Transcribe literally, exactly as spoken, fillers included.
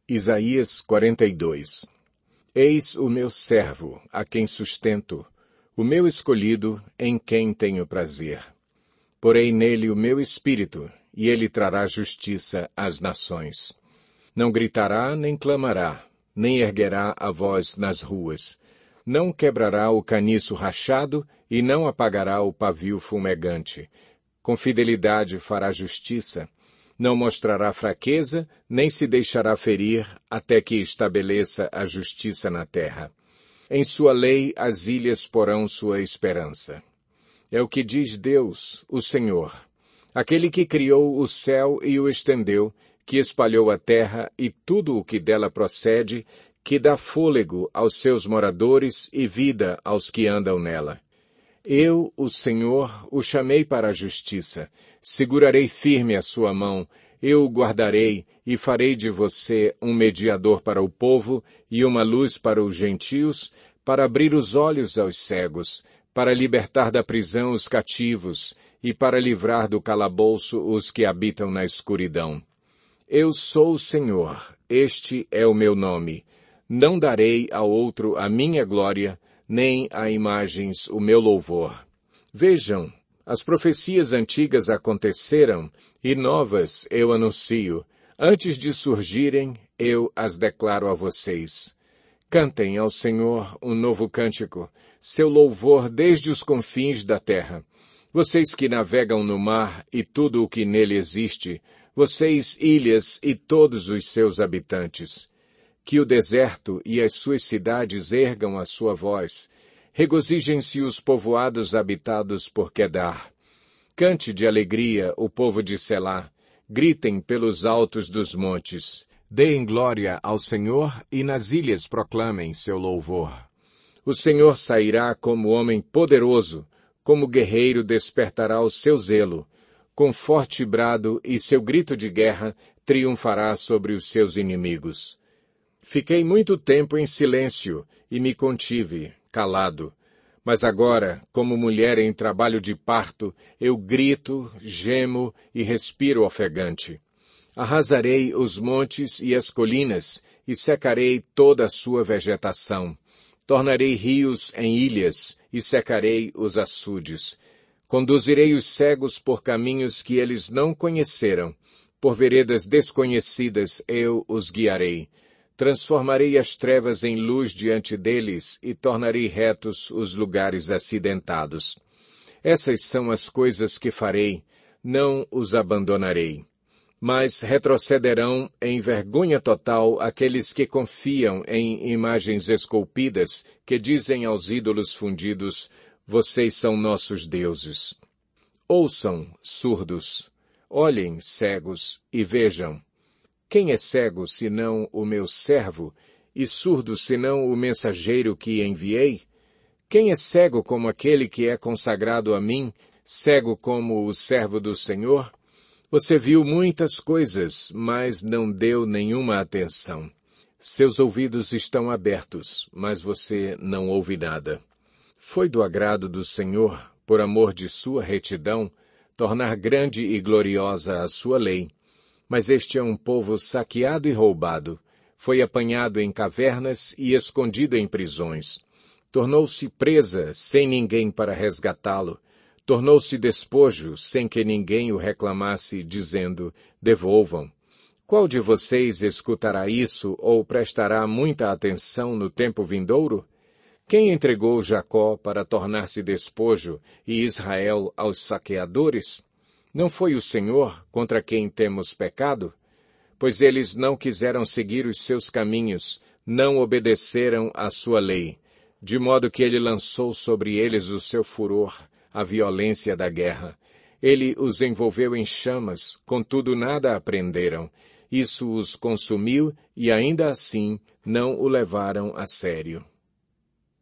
Isaías quarenta e dois. Eis o meu servo, a quem sustento, o meu escolhido, em quem tenho prazer. Porei nele o meu espírito, e ele trará justiça às nações. Não gritará nem clamará, nem erguerá a voz nas ruas. Não quebrará o caniço rachado, e não apagará o pavio fumegante. Com fidelidade fará justiça. Não mostrará fraqueza, nem se deixará ferir, até que estabeleça a justiça na terra. Em sua lei as ilhas porão sua esperança. É o que diz Deus, o Senhor, aquele que criou o céu e o estendeu, que espalhou a terra e tudo o que dela procede, que dá fôlego aos seus moradores e vida aos que andam nela. Eu, o Senhor, o chamei para a justiça. Segurarei firme a sua mão, eu o guardarei e farei de você um mediador para o povo e uma luz para os gentios, para abrir os olhos aos cegos, para libertar da prisão os cativos e para livrar do calabouço os que habitam na escuridão. Eu sou o Senhor, este é o meu nome. Não darei a outro a minha glória, nem a imagens o meu louvor. Vejam, as profecias antigas aconteceram, e novas eu anuncio. Antes de surgirem, eu as declaro a vocês. Cantem ao Senhor um novo cântico, seu louvor desde os confins da terra. Vocês que navegam no mar e tudo o que nele existe, vocês ilhas e todos os seus habitantes. Que o deserto e as suas cidades ergam a sua voz. Regozijem-se os povoados habitados por Quedar. Cante de alegria o povo de Selá. Gritem pelos altos dos montes. Deem glória ao Senhor e nas ilhas proclamem seu louvor. O Senhor sairá como homem poderoso, como guerreiro despertará o seu zelo. Com forte brado e seu grito de guerra triunfará sobre os seus inimigos. Fiquei muito tempo em silêncio e me contive, calado. Mas agora, como mulher em trabalho de parto, eu grito, gemo e respiro ofegante. Arrasarei os montes e as colinas e secarei toda a sua vegetação. Tornarei rios em ilhas e secarei os açudes. Conduzirei os cegos por caminhos que eles não conheceram. Por veredas desconhecidas eu os guiarei. Transformarei as trevas em luz diante deles e tornarei retos os lugares acidentados. Essas são as coisas que farei, não os abandonarei. Mas retrocederão em vergonha total aqueles que confiam em imagens esculpidas que dizem aos ídolos fundidos, vocês são nossos deuses. Ouçam, surdos, olhem, cegos, e vejam. Quem é cego senão o meu servo, e surdo senão o mensageiro que enviei? Quem é cego como aquele que é consagrado a mim, cego como o servo do Senhor? Você viu muitas coisas, mas não deu nenhuma atenção. Seus ouvidos estão abertos, mas você não ouve nada. Foi do agrado do Senhor, por amor de sua retidão, tornar grande e gloriosa a sua lei. Mas este é um povo saqueado e roubado. Foi apanhado em cavernas e escondido em prisões. Tornou-se presa sem ninguém para resgatá-lo. Tornou-se despojo sem que ninguém o reclamasse, dizendo, devolvam. Qual de vocês escutará isso ou prestará muita atenção no tempo vindouro? Quem entregou Jacó para tornar-se despojo e Israel aos saqueadores? Não foi o Senhor contra quem temos pecado? Pois eles não quiseram seguir os seus caminhos, não obedeceram à sua lei, de modo que ele lançou sobre eles o seu furor, a violência da guerra. Ele os envolveu em chamas, contudo nada aprenderam. Isso os consumiu e ainda assim não o levaram a sério.